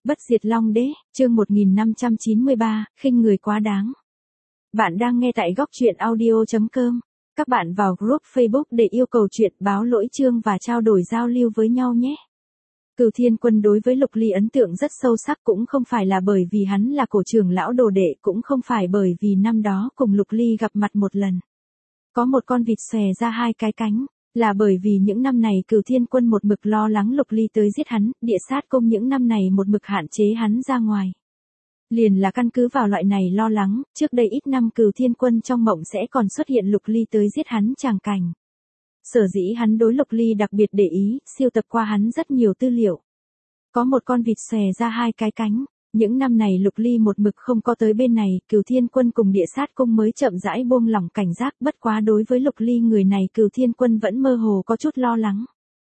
Bất diệt Long Đế, chương 1593, khinh người quá đáng. Bạn đang nghe tại góc truyện audio.com. Các bạn vào group Facebook để yêu cầu chuyện báo lỗi chương và trao đổi giao lưu với nhau nhé. Cửu Thiên Quân đối với Lục Ly ấn tượng rất sâu sắc, cũng không phải là bởi vì hắn là cổ trưởng lão đồ đệ, cũng không phải bởi vì năm đó cùng Lục Ly gặp mặt một lần. Có một con vịt xòe ra hai cái cánh, là bởi vì những năm này Cửu Thiên Quân một mực lo lắng Lục Ly tới giết hắn, địa sát cung những năm này một mực hạn chế hắn ra ngoài. Liền là căn cứ vào loại này lo lắng, trước đây ít năm Cửu Thiên Quân trong mộng sẽ còn xuất hiện Lục Ly tới giết hắn tràng cảnh. Sở dĩ hắn đối Lục Ly đặc biệt để ý, siêu tập qua hắn rất nhiều tư liệu. Có một con vịt xòe ra hai cái cánh, những năm này Lục Ly một mực không có tới bên này, Cửu Thiên Quân cùng địa sát cung mới chậm rãi buông lỏng cảnh giác, bất quá đối với Lục Ly người này Cửu Thiên Quân vẫn mơ hồ có chút lo lắng.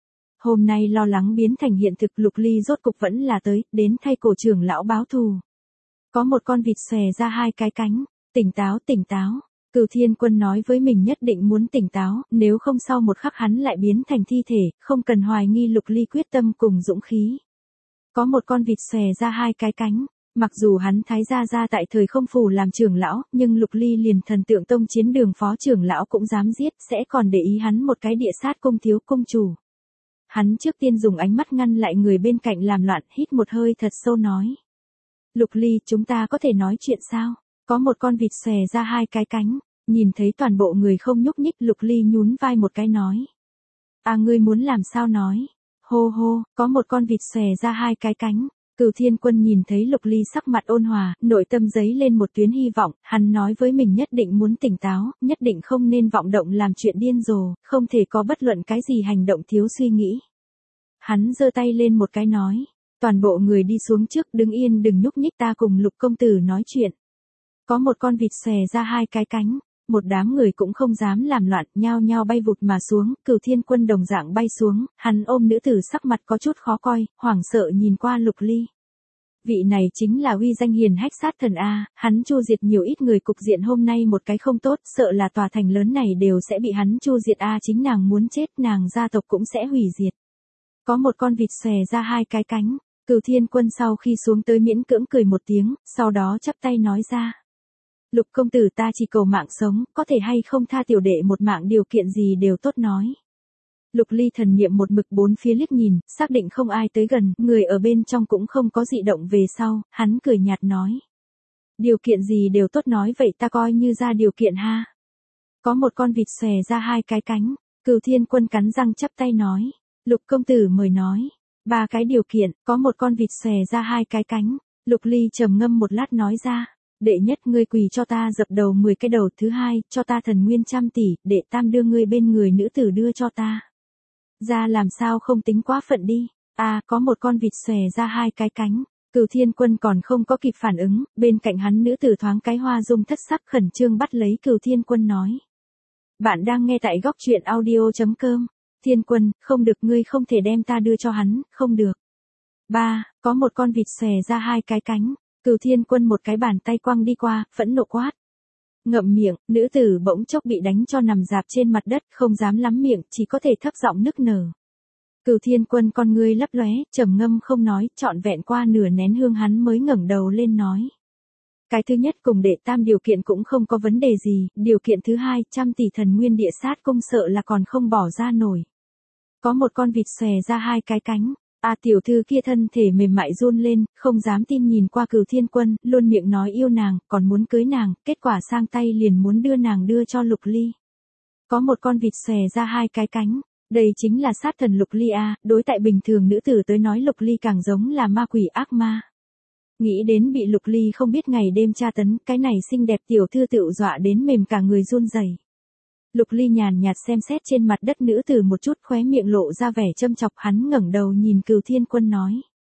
Hôm nay lo lắng biến thành hiện thực, Lục Ly rốt cục vẫn là tới, đến thay cổ trưởng lão báo thù. Có một con vịt xòe ra hai cái cánh, tỉnh táo, tỉnh táo. Cửu Thiên Quân nói với mình nhất định muốn tỉnh táo, nếu không sau một khắc hắn lại biến thành thi thể, không cần hoài nghi Lục Ly quyết tâm cùng dũng khí. Có một con vịt xòe ra hai cái cánh, mặc dù hắn Thái gia tại thời không phủ làm trưởng lão, nhưng Lục Ly liền Thần Tượng Tông chiến đường phó trưởng lão cũng dám giết, sẽ còn để ý hắn một cái địa sát cung thiếu cung chủ. Hắn trước tiên dùng ánh mắt ngăn lại người bên cạnh làm loạn, hít một hơi thật sâu nói. Lục Ly, chúng ta có thể nói chuyện sao? Có một con vịt xòe ra hai cái cánh, nhìn thấy toàn bộ người không nhúc nhích, Lục Ly nhún vai một cái nói. À, ngươi muốn làm sao nói? Hô hô, có một con vịt xòe ra hai cái cánh. Cửu Thiên Quân nhìn thấy Lục Ly sắc mặt ôn hòa, nội tâm dấy lên một tuyến hy vọng, hắn nói với mình nhất định muốn tỉnh táo, nhất định không nên vọng động làm chuyện điên rồ, không thể có bất luận cái gì hành động thiếu suy nghĩ. Hắn giơ tay lên một cái nói, toàn bộ người đi xuống trước, đứng yên đừng nhúc nhích, ta cùng Lục công tử nói chuyện. Có một con vịt xòe ra hai cái cánh, một đám người cũng không dám làm loạn, nhao nhao bay vụt mà xuống, Cửu Thiên Quân đồng dạng bay xuống, hắn ôm nữ tử sắc mặt có chút khó coi, hoảng sợ nhìn qua Lục Ly. Vị này chính là uy danh hiền hách sát thần A, hắn chu diệt nhiều ít người, cục diện hôm nay một cái không tốt, sợ là tòa thành lớn này đều sẽ bị hắn chu diệt A, chính nàng muốn chết, nàng gia tộc cũng sẽ hủy diệt. Có một con vịt xòe ra hai cái cánh, Cửu Thiên Quân sau khi xuống tới miễn cưỡng cười một tiếng, sau đó chắp tay nói ra. Lục công tử, ta chỉ cầu mạng sống, có thể hay không tha tiểu đệ một mạng, điều kiện gì đều tốt nói. Lục Ly thần niệm một mực bốn phía liếc nhìn, xác định không ai tới gần, người ở bên trong cũng không có dị động về sau, hắn cười nhạt nói. Điều kiện gì đều tốt nói, vậy ta coi như ra điều kiện ha. Có một con vịt xòe ra hai cái cánh, Cửu Thiên Quân cắn răng chắp tay nói. Lục công tử mời nói. Ba cái điều kiện, có một con vịt xòe ra hai cái cánh, Lục Ly trầm ngâm một lát nói ra. Đệ nhất, ngươi quỳ cho ta dập đầu 10 cái đầu, thứ hai, cho ta thần nguyên 100 tỷ, đệ tam, đưa ngươi bên người nữ tử đưa cho ta. Ra làm sao không tính quá phận đi. À, có một con vịt xòe ra hai cái cánh, Cửu Thiên Quân còn không có kịp phản ứng, bên cạnh hắn nữ tử thoáng cái hoa dung thất sắc, khẩn trương bắt lấy Cửu Thiên Quân nói. Bạn đang nghe tại góc truyện audio.com. Thiên Quân, không được, ngươi không thể đem ta đưa cho hắn, không được. Ba, có một con vịt xòe ra hai cái cánh, Cửu Thiên Quân một cái bàn tay quăng đi qua, phẫn nộ quát. Ngậm miệng, nữ tử bỗng chốc bị đánh cho nằm dạp trên mặt đất, không dám lắm miệng, chỉ có thể thấp giọng nức nở. Cửu Thiên Quân con ngươi lấp lóe, trầm ngâm không nói, trọn vẹn qua nửa nén hương hắn mới ngẩng đầu lên nói. Cái thứ nhất cùng đệ tam điều kiện cũng không có vấn đề gì, điều kiện thứ hai, 100 tỷ thần nguyên địa sát cung sợ là còn không bỏ ra nổi. Có một con vịt xòe ra hai cái cánh, tiểu thư kia thân thể mềm mại run lên, không dám tin nhìn qua Cửu Thiên Quân, luôn miệng nói yêu nàng, còn muốn cưới nàng, kết quả sang tay liền muốn đưa nàng đưa cho Lục Ly. Có một con vịt xòe ra hai cái cánh, đây chính là sát thần Lục Ly A, đối tại bình thường nữ tử tới nói Lục Ly càng giống là ma quỷ ác ma. Nghĩ đến bị Lục Ly không biết ngày đêm tra tấn, cái này xinh đẹp tiểu thư tựu dọa đến mềm cả người run rẩy. Lục Ly nhàn nhạt xem xét trên mặt đất nữ tử một chút, khóe miệng lộ ra vẻ châm chọc, hắn ngẩng đầu nhìn Cửu Thiên Quân nói.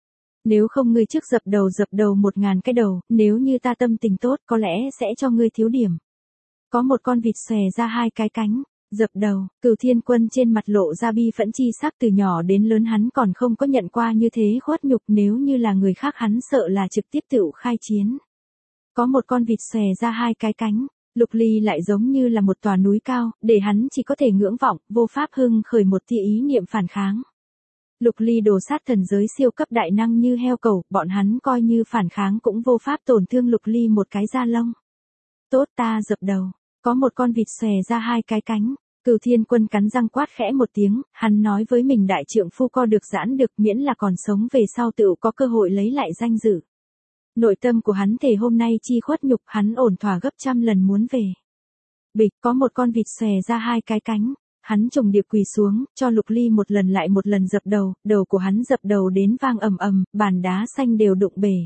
Nếu không ngươi trước dập đầu 1000 cái đầu, nếu như ta tâm tình tốt có lẽ sẽ cho ngươi thiếu điểm. Có một con vịt xòe ra hai cái cánh, dập đầu, Cửu Thiên Quân trên mặt lộ ra bi phẫn chi sắc, từ nhỏ đến lớn hắn còn không có nhận qua như thế khuất nhục, nếu như là người khác hắn sợ là trực tiếp tựu khai chiến. Có một con vịt xòe ra hai cái cánh, Lục Ly lại giống như là một tòa núi cao, để hắn chỉ có thể ngưỡng vọng, vô pháp hưng khởi một tia ý niệm phản kháng. Lục Ly đồ sát thần giới siêu cấp đại năng như heo cẩu, bọn hắn coi như phản kháng cũng vô pháp tổn thương Lục Ly một cái da lông. Tốt ta dập đầu, có một con vịt xòe ra hai cái cánh. Cửu Thiên Quân cắn răng quát khẽ một tiếng, hắn nói với mình đại trượng phu co được giãn được, miễn là còn sống về sau tựu có cơ hội lấy lại danh dự. Nội tâm của hắn thề hôm nay chi khuất nhục, hắn ổn thỏa gấp trăm lần muốn về. Bịch, có một con vịt xòe ra hai cái cánh, hắn trùng điệp quỳ xuống, cho Lục Ly một lần lại một lần dập đầu, đầu của hắn dập đầu đến vang ầm ầm, bàn đá xanh đều đụng bể.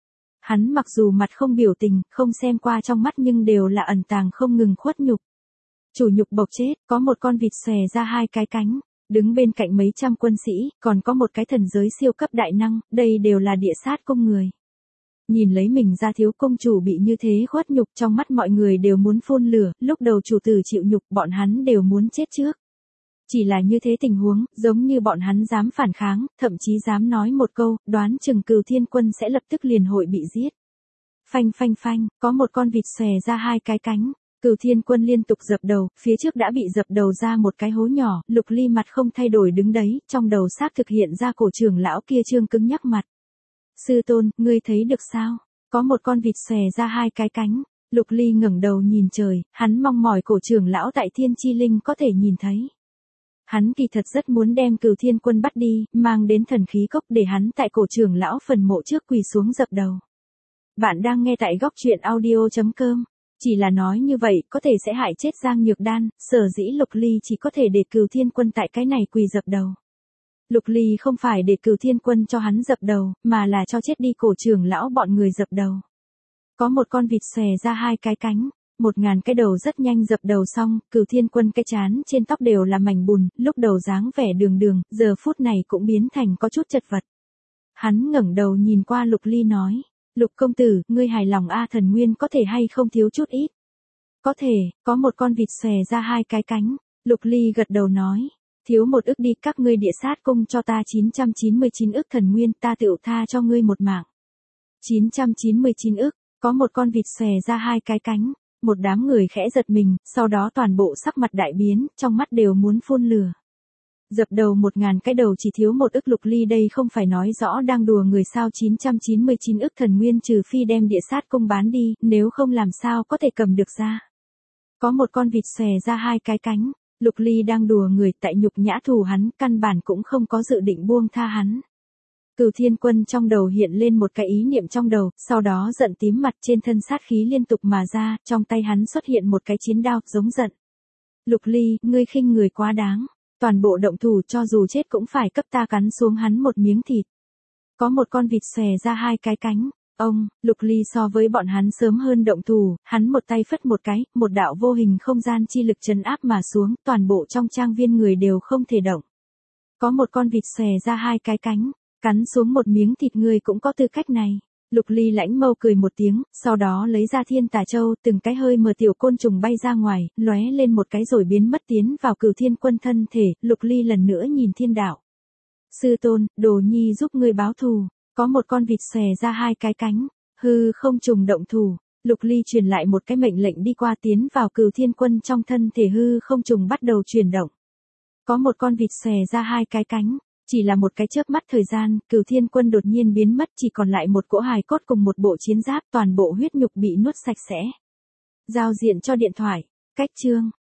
Hắn mặc dù mặt không biểu tình, không xem qua trong mắt nhưng đều là ẩn tàng không ngừng khuất nhục. Chủ nhục bộc chết, có một con vịt xòe ra hai cái cánh, đứng bên cạnh mấy trăm quân sĩ, còn có một cái thần giới siêu cấp đại năng, đây đều là địa sát cung người. Nhìn lấy mình ra thiếu công chủ bị như thế khuất nhục, trong mắt mọi người đều muốn phun lửa, lúc đầu chủ tử chịu nhục bọn hắn đều muốn chết trước. Chỉ là như thế tình huống, giống như bọn hắn dám phản kháng, thậm chí dám nói một câu, đoán chừng Cửu Thiên Quân sẽ lập tức liền hội bị giết. Phanh phanh phanh, có một con vịt xòe ra hai cái cánh. Cửu Thiên Quân liên tục dập đầu, phía trước đã bị dập đầu ra một cái hố nhỏ, Lục Ly mặt không thay đổi đứng đấy, trong đầu xác thực hiện ra cổ trưởng lão kia trương cứng nhắc mặt. Sư tôn, ngươi thấy được sao? Có một con vịt xòe ra hai cái cánh. Lục Ly ngẩng đầu nhìn trời, hắn mong mỏi cổ trưởng lão tại Thiên Chi Linh có thể nhìn thấy. Hắn kỳ thật rất muốn đem Cửu Thiên Quân bắt đi, mang đến thần khí cốc để hắn tại cổ trưởng lão phần mộ trước quỳ xuống dập đầu. Bạn đang nghe tại góc truyện audio.com. Chỉ là nói như vậy có thể sẽ hại chết Giang Nhược Đan, sở dĩ Lục Ly chỉ có thể để Cửu Thiên Quân tại cái này quỳ dập đầu. Lục Ly không phải để Cửu Thiên Quân cho hắn dập đầu, mà là cho chết đi cổ trưởng lão bọn người dập đầu. Có một con vịt xòe ra hai cái cánh, 1000 cái đầu rất nhanh dập đầu xong, Cửu Thiên Quân cái trán trên tóc đều là mảnh bùn, lúc đầu dáng vẻ đường đường, giờ phút này cũng biến thành có chút chật vật. Hắn ngẩng đầu nhìn qua Lục Ly nói, Lục công tử, ngươi hài lòng a thần nguyên có thể hay không thiếu chút ít? Có thể, có một con vịt xòe ra hai cái cánh, Lục Ly gật đầu nói, thiếu một ức đi, các ngươi địa sát cung cho ta 999 ức thần nguyên, ta tựu tha cho ngươi một mạng. 999 ức, có một con vịt xòe ra hai cái cánh, một đám người khẽ giật mình, sau đó toàn bộ sắc mặt đại biến, trong mắt đều muốn phun lửa. Dập đầu 1000 cái đầu chỉ thiếu một ức. Lục Ly đây không phải nói rõ đang đùa người sao. 999 ức thần nguyên trừ phi đem địa sát cung bán đi, nếu không làm sao có thể cầm được ra. Có một con vịt xòe ra hai cái cánh, Lục Ly đang đùa người tại nhục nhã thù hắn, căn bản cũng không có dự định buông tha hắn. Cửu Thiên Quân trong đầu hiện lên một cái ý niệm trong đầu, sau đó giận tím mặt, trên thân sát khí liên tục mà ra, trong tay hắn xuất hiện một cái chiến đao, giống giận. Lục Ly, ngươi khinh người quá đáng. Toàn bộ động thủ, cho dù chết cũng phải cấp ta cắn xuống hắn một miếng thịt. Có một con vịt xòe ra hai cái cánh. Lục Ly so với bọn hắn sớm hơn động thủ, hắn một tay phất một cái, một đạo vô hình không gian chi lực trấn áp mà xuống, toàn bộ trong trang viên người đều không thể động. Có một con vịt xòe ra hai cái cánh, cắn xuống một miếng thịt, người cũng có tư cách này. Lục Ly lãnh mâu cười một tiếng, sau đó lấy ra Thiên Tà Châu, từng cái hơi mờ tiểu côn trùng bay ra ngoài, lóe lên một cái rồi biến mất tiến vào Cửu Thiên Quân thân thể. Lục Ly lần nữa nhìn thiên đạo. Sư tôn, đồ nhi giúp ngươi báo thù. Có một con vịt xòe ra hai cái cánh, hư không trùng động thủ. Lục Ly truyền lại một cái mệnh lệnh đi qua, tiến vào Cửu Thiên Quân trong thân thể, hư không trùng bắt đầu chuyển động. Có một con vịt xòe ra hai cái cánh. Chỉ là một cái chớp mắt thời gian, Cửu Thiên Quân đột nhiên biến mất, chỉ còn lại một cỗ hài cốt cùng một bộ chiến giáp, toàn bộ huyết nhục bị nuốt sạch sẽ. Giao diện cho điện thoại, cách chương.